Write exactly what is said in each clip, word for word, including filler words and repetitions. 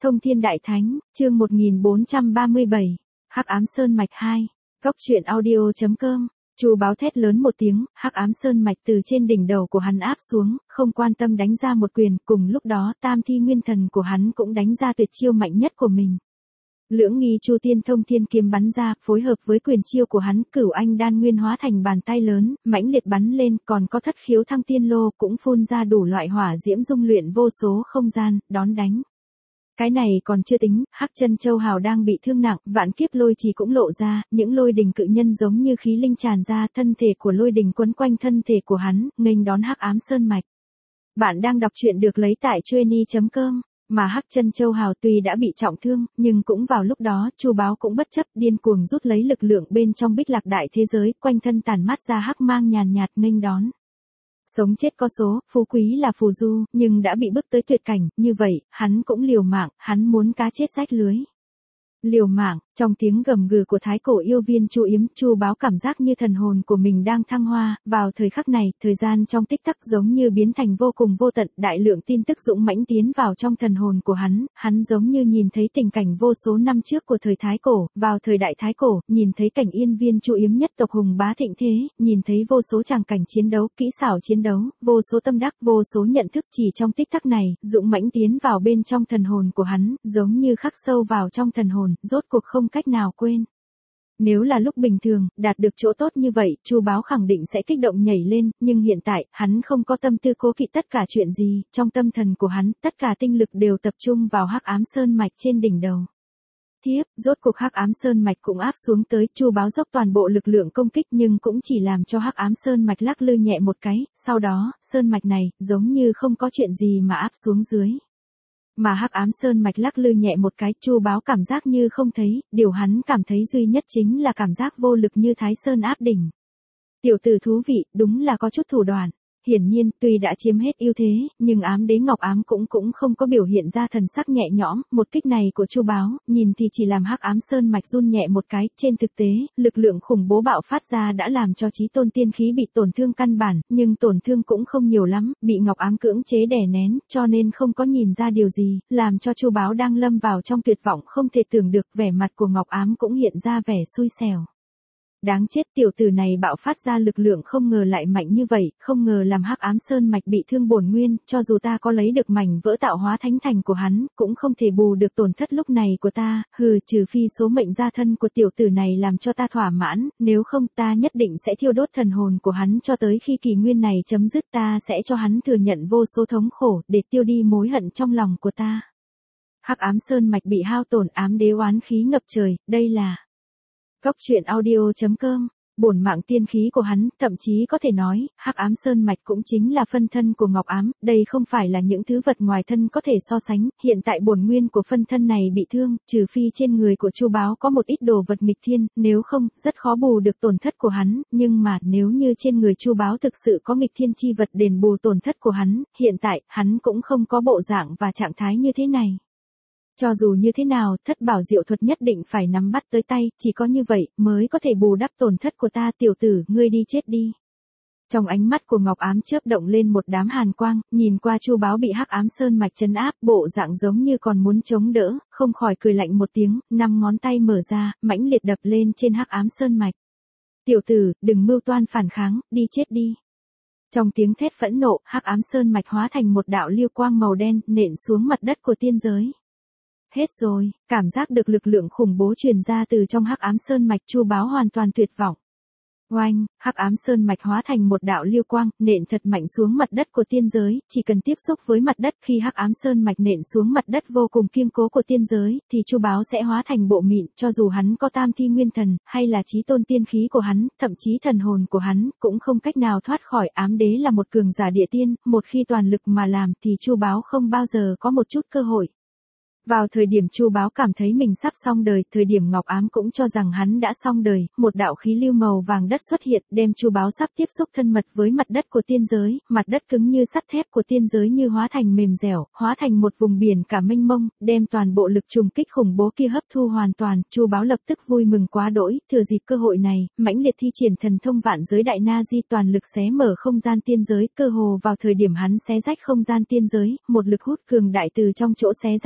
Thông Thiên Đại Thánh, chương một nghìn bốn trăm ba mươi bảy, Hắc Ám Sơn Mạch hai, Góc truyện audio chấm com. Chu Báo thét lớn một tiếng, Hắc Ám Sơn Mạch từ trên đỉnh đầu của hắn áp xuống, không quan tâm đánh ra một quyền, cùng lúc đó Tam Thi Nguyên Thần của hắn cũng đánh ra tuyệt chiêu mạnh nhất của mình. Lưỡng nghi Chu Tiên Thông Thiên Kiếm bắn ra, phối hợp với quyền chiêu của hắn, Cửu Anh Đan Nguyên hóa thành bàn tay lớn, mãnh liệt bắn lên, còn có Thất Khiếu Thăng Tiên Lô cũng phun ra đủ loại hỏa diễm dung luyện vô số không gian, đón đánh. Cái này còn chưa tính, Hắc Chân Châu Hào đang bị thương nặng, vạn kiếp lôi trì cũng lộ ra, những lôi đình cự nhân giống như khí linh tràn ra, thân thể của lôi đình quấn quanh thân thể của hắn, nghênh đón Hắc Ám Sơn Mạch. Bạn đang đọc truyện được lấy tại chueny chấm com, mà Hắc Chân Châu Hào tuy đã bị trọng thương, nhưng cũng vào lúc đó, Chu Báo cũng bất chấp, điên cuồng rút lấy lực lượng bên trong Bích Lạc Đại thế giới, quanh thân tản mát ra hắc mang nhàn nhạt nghênh đón. Sống chết có số, phú quý là phù du, nhưng đã bị bức tới tuyệt cảnh, như vậy, hắn cũng liều mạng, hắn muốn cá chết rách lưới. Liều mạng, trong tiếng gầm gừ của thái cổ yêu viên Chu Yếm, Chu Báo cảm giác như thần hồn của mình đang thăng hoa, vào thời khắc này, thời gian trong tích tắc giống như biến thành vô cùng vô tận, đại lượng tin tức dũng mãnh tiến vào trong thần hồn của hắn, hắn giống như nhìn thấy tình cảnh vô số năm trước của thời thái cổ, vào thời đại thái cổ, nhìn thấy cảnh yên viên Chu Yếm nhất tộc hùng bá thịnh thế, nhìn thấy vô số tràng cảnh chiến đấu, kỹ xảo chiến đấu, vô số tâm đắc, vô số nhận thức chỉ trong tích tắc này, dũng mãnh tiến vào bên trong thần hồn của hắn, giống như khắc sâu vào trong thần hồn, rốt cuộc không cách nào quên. Nếu là lúc bình thường, đạt được chỗ tốt như vậy, Chu Báo khẳng định sẽ kích động nhảy lên, nhưng hiện tại, hắn không có tâm tư cố kỵ tất cả chuyện gì, trong tâm thần của hắn, tất cả tinh lực đều tập trung vào Hắc Ám Sơn Mạch trên đỉnh đầu. Tiếp, rốt cuộc Hắc Ám Sơn Mạch cũng áp xuống tới, Chu Báo dốc toàn bộ lực lượng công kích nhưng cũng chỉ làm cho Hắc Ám Sơn Mạch lắc lư nhẹ một cái, sau đó, Sơn Mạch này, giống như không có chuyện gì mà áp xuống dưới. Mà Hắc Ám Sơn Mạch lắc lư nhẹ một cái, Chu Báo cảm giác như không thấy, điều hắn cảm thấy duy nhất chính là cảm giác vô lực như Thái Sơn áp đỉnh. Tiểu tử thú vị, đúng là có chút thủ đoạn. Hiển nhiên, tuy đã chiếm hết ưu thế, nhưng Ám Đế Ngọc Ám cũng cũng không có biểu hiện ra thần sắc nhẹ nhõm, một kích này của Chu Báo, nhìn thì chỉ làm Hắc Ám Sơn Mạch run nhẹ một cái, trên thực tế, lực lượng khủng bố bạo phát ra đã làm cho chí tôn tiên khí bị tổn thương căn bản, nhưng tổn thương cũng không nhiều lắm, bị Ngọc Ám cưỡng chế đè nén, cho nên không có nhìn ra điều gì, làm cho Chu Báo đang lâm vào trong tuyệt vọng không thể tưởng được, vẻ mặt của Ngọc Ám cũng hiện ra vẻ xui xẻo. Đáng chết, tiểu tử này bạo phát ra lực lượng không ngờ lại mạnh như vậy, không ngờ làm Hắc Ám Sơn Mạch bị thương bổn nguyên, cho dù ta có lấy được mảnh vỡ tạo hóa thánh thành của hắn, cũng không thể bù được tổn thất lúc này của ta, hừ, trừ phi số mệnh gia thân của tiểu tử này làm cho ta thỏa mãn, nếu không ta nhất định sẽ thiêu đốt thần hồn của hắn cho tới khi kỳ nguyên này chấm dứt, ta sẽ cho hắn thừa nhận vô số thống khổ, để tiêu đi mối hận trong lòng của ta. Hắc Ám Sơn Mạch bị hao tổn, ám đế oán khí ngập trời, đây là Góc truyện audio chấm com, bổn mạng tiên khí của hắn, thậm chí có thể nói, Hắc Ám Sơn Mạch cũng chính là phân thân của Ngọc Ám, đây không phải là những thứ vật ngoài thân có thể so sánh, hiện tại bổn nguyên của phân thân này bị thương, trừ phi trên người của Chu Báo có một ít đồ vật nghịch thiên, nếu không, rất khó bù được tổn thất của hắn, nhưng mà, nếu như trên người Chu Báo thực sự có nghịch thiên chi vật đền bù tổn thất của hắn, hiện tại, hắn cũng không có bộ dạng và trạng thái như thế này. Cho dù như thế nào, thất bảo diệu thuật nhất định phải nắm bắt tới tay, chỉ có như vậy, mới có thể bù đắp tổn thất của ta, tiểu tử, ngươi đi chết đi. Trong ánh mắt của Ngọc Ám chớp động lên một đám hàn quang, nhìn qua Chu Báo bị Hắc Ám Sơn Mạch trấn áp, bộ dạng giống như còn muốn chống đỡ, không khỏi cười lạnh một tiếng, năm ngón tay mở ra, mãnh liệt đập lên trên Hắc Ám Sơn Mạch. Tiểu tử, đừng mưu toan phản kháng, đi chết đi. Trong tiếng thét phẫn nộ, Hắc Ám Sơn Mạch hóa thành một đạo lưu quang màu đen, nện xuống mặt đất của tiên giới. Hết rồi, cảm giác được lực lượng khủng bố truyền ra từ trong Hắc Ám Sơn Mạch, Chu Báo hoàn toàn tuyệt vọng. Oanh, Hắc Ám Sơn Mạch hóa thành một đạo lưu quang, nện thật mạnh xuống mặt đất của tiên giới, chỉ cần tiếp xúc với mặt đất, khi Hắc Ám Sơn Mạch nện xuống mặt đất vô cùng kiên cố của tiên giới, thì Chu Báo sẽ hóa thành bộ mịn, cho dù hắn có Tam Thi Nguyên Thần, hay là chí tôn tiên khí của hắn, thậm chí thần hồn của hắn, cũng không cách nào thoát khỏi. Ám đế là một cường giả địa tiên, một khi toàn lực mà làm thì Chu Báo không bao giờ có một chút cơ hội. Vào thời điểm Chu Báo cảm thấy mình sắp xong đời, thời điểm Ngọc Ám cũng cho rằng hắn đã xong đời, một đạo khí lưu màu vàng đất xuất hiện, đem Chu Báo sắp tiếp xúc thân mật với mặt đất của tiên giới, mặt đất cứng như sắt thép của tiên giới như hóa thành mềm dẻo, hóa thành một vùng biển cả mênh mông, đem toàn bộ lực trùng kích khủng bố kia hấp thu hoàn toàn. Chu Báo lập tức vui mừng quá đỗi, thừa dịp cơ hội này, mãnh liệt thi triển thần thông vạn giới đại na di, toàn lực xé mở không gian tiên giới, cơ hồ vào thời điểm hắn xé rách không gian tiên giới, một lực hút cường đại từ trong chỗ xé rách tiến ra.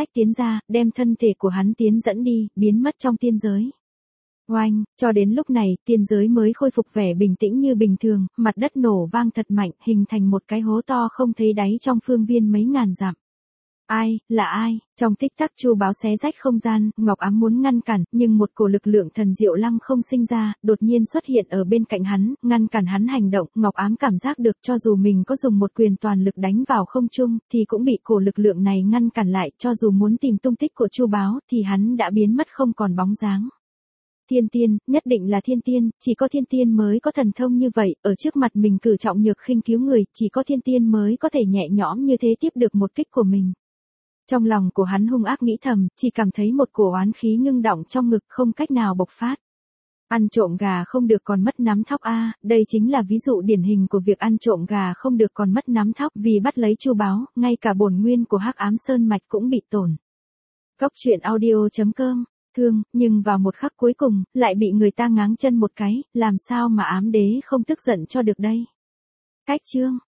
ra, đem thân thể của hắn tiến dẫn đi, biến mất trong tiên giới. Oanh, cho đến lúc này, tiên giới mới khôi phục vẻ bình tĩnh như bình thường, mặt đất nổ vang thật mạnh, hình thành một cái hố to không thấy đáy trong phương viên mấy ngàn dặm. Ai, là ai? Trong tích tắc Chu Báo xé rách không gian, Ngọc Ám muốn ngăn cản, nhưng một cổ lực lượng thần diệu lăng không sinh ra, đột nhiên xuất hiện ở bên cạnh hắn, ngăn cản hắn hành động. Ngọc Ám cảm giác được cho dù mình có dùng một quyền toàn lực đánh vào không trung, thì cũng bị cổ lực lượng này ngăn cản lại, cho dù muốn tìm tung tích của Chu Báo, thì hắn đã biến mất không còn bóng dáng. Thiên tiên, nhất định là thiên tiên, chỉ có thiên tiên mới có thần thông như vậy, ở trước mặt mình cử trọng nhược khinh cứu người, chỉ có thiên tiên mới có thể nhẹ nhõm như thế tiếp được một kích của mình. Trong lòng của hắn hung ác nghĩ thầm, chỉ cảm thấy một cổ oán khí ngưng đọng trong ngực không cách nào bộc phát. Ăn trộm gà không được còn mất nắm thóc a, đây chính là ví dụ điển hình của việc ăn trộm gà không được còn mất nắm thóc, vì bắt lấy Chu Báo, ngay cả bổn nguyên của Hắc Ám Sơn Mạch cũng bị tổn. Góc truyện audio chấm com, thương, nhưng vào một khắc cuối cùng, lại bị người ta ngáng chân một cái, làm sao mà ám đế không tức giận cho được đây. Cách chương